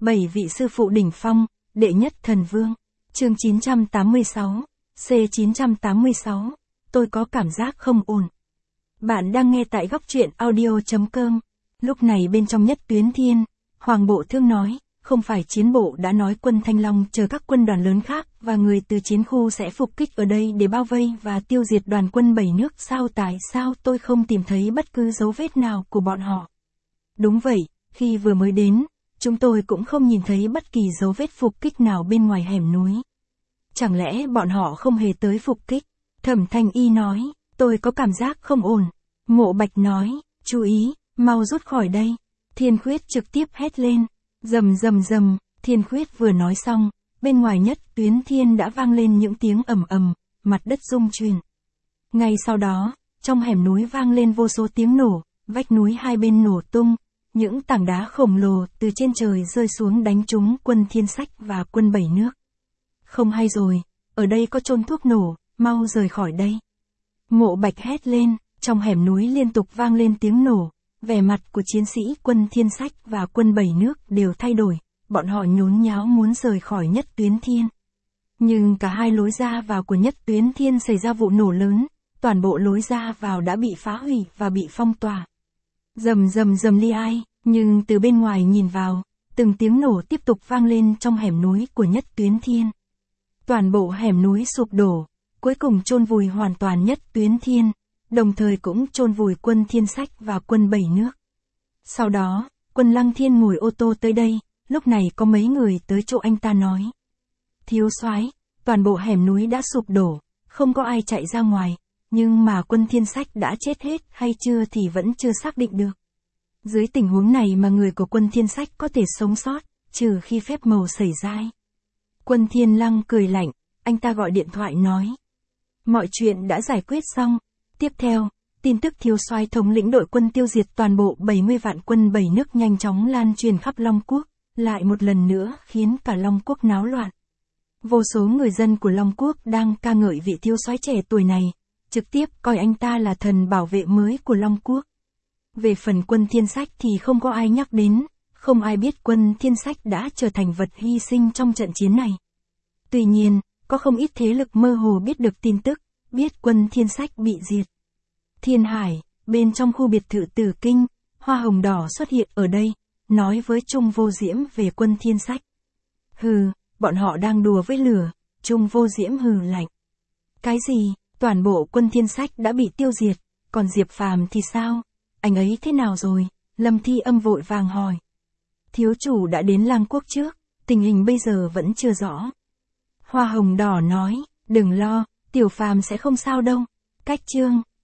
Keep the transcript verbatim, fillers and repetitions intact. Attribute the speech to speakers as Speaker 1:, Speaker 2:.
Speaker 1: Bảy vị sư phụ đỉnh phong, đệ nhất thần vương. Chương chín trăm tám mươi sáu, C chín trăm tám mươi sáu, tôi có cảm giác không ổn. Bạn đang nghe tại góc truyện audio.com. Lúc này bên trong Nhất Tuyến Thiên, Hoàng Bộ Thương nói, không phải chiến bộ đã nói quân Thanh Long chờ các quân đoàn lớn khác và người từ chiến khu sẽ phục kích ở đây để bao vây và tiêu diệt đoàn quân bảy nước sao, tại sao tôi không tìm thấy bất cứ dấu vết nào của bọn họ? Đúng vậy, khi vừa mới đến, chúng tôi cũng không nhìn thấy bất kỳ dấu vết phục kích nào bên ngoài hẻm núi. Chẳng lẽ bọn họ không hề tới phục kích? Thẩm Thanh Y nói, tôi có cảm giác không ổn. Mộ Bạch nói, chú ý, mau rút khỏi đây. Thiên Khuyết trực tiếp hét lên, rầm rầm rầm. Thiên Khuyết vừa nói xong, bên ngoài Nhất Tuyến Thiên đã vang lên những tiếng ầm ầm, mặt đất rung chuyển. Ngay sau đó, trong hẻm núi vang lên vô số tiếng nổ, vách núi hai bên nổ tung, những tảng đá khổng lồ từ trên trời rơi xuống đánh trúng quân Thiên Sách và quân bảy nước. Không hay rồi, ở đây có chôn thuốc nổ, mau rời khỏi đây. Mộ Bạch hét lên, trong hẻm núi liên tục vang lên tiếng nổ, vẻ mặt của chiến sĩ quân Thiên Sách và quân bảy nước đều thay đổi, bọn họ nhốn nháo muốn rời khỏi Nhất Tuyến Thiên. Nhưng cả hai lối ra vào của Nhất Tuyến Thiên xảy ra vụ nổ lớn, toàn bộ lối ra vào đã bị phá hủy và bị phong tỏa. Rầm rầm rầm li ai, nhưng từ bên ngoài nhìn vào, từng tiếng nổ tiếp tục vang lên trong hẻm núi của Nhất Tuyến Thiên. Toàn bộ hẻm núi sụp đổ, cuối cùng chôn vùi hoàn toàn Nhất Tuyến Thiên, đồng thời cũng chôn vùi quân Thiên Sách và quân bảy nước. Sau đó, quân Lăng Thiên ngồi ô tô tới đây, lúc này có mấy người tới chỗ anh ta nói. Thiếu soái, toàn bộ hẻm núi đã sụp đổ, không có ai chạy ra ngoài, nhưng mà quân Thiên Sách đã chết hết hay chưa thì vẫn chưa xác định được. Dưới tình huống này mà người của quân Thiên Sách có thể sống sót, trừ khi phép màu xảy ra. Quân Thiên Lăng cười lạnh, anh ta gọi điện thoại nói. Mọi chuyện đã giải quyết xong. Tiếp theo, tin tức thiếu soái thống lĩnh đội quân tiêu diệt toàn bộ bảy mươi vạn quân bảy nước nhanh chóng lan truyền khắp Long Quốc, lại một lần nữa khiến cả Long Quốc náo loạn. Vô số người dân của Long Quốc đang ca ngợi vị thiếu soái trẻ tuổi này, trực tiếp coi anh ta là thần bảo vệ mới của Long Quốc. Về phần quân Thiên Sách thì không có ai nhắc đến, không ai biết quân Thiên Sách đã trở thành vật hy sinh trong trận chiến này. Tuy nhiên, có không ít thế lực mơ hồ biết được tin tức, biết quân Thiên Sách bị diệt. Thiên Hải, bên trong khu biệt thự Tử Kinh, Hoa Hồng Đỏ xuất hiện ở đây, nói với Trung Vô Diễm về quân Thiên Sách. Hừ, bọn họ đang đùa với lửa, Trung Vô Diễm hừ lạnh. Cái gì, toàn bộ quân Thiên Sách đã bị tiêu diệt, còn Diệp Phàm thì sao? Anh ấy thế nào rồi? Lâm Thi Âm vội vàng hỏi. Thiếu chủ đã đến Lang Quốc trước, tình hình bây giờ vẫn chưa rõ. Hoa Hồng Đỏ nói, đừng lo, Tiểu Phàm sẽ không sao đâu. Cách chương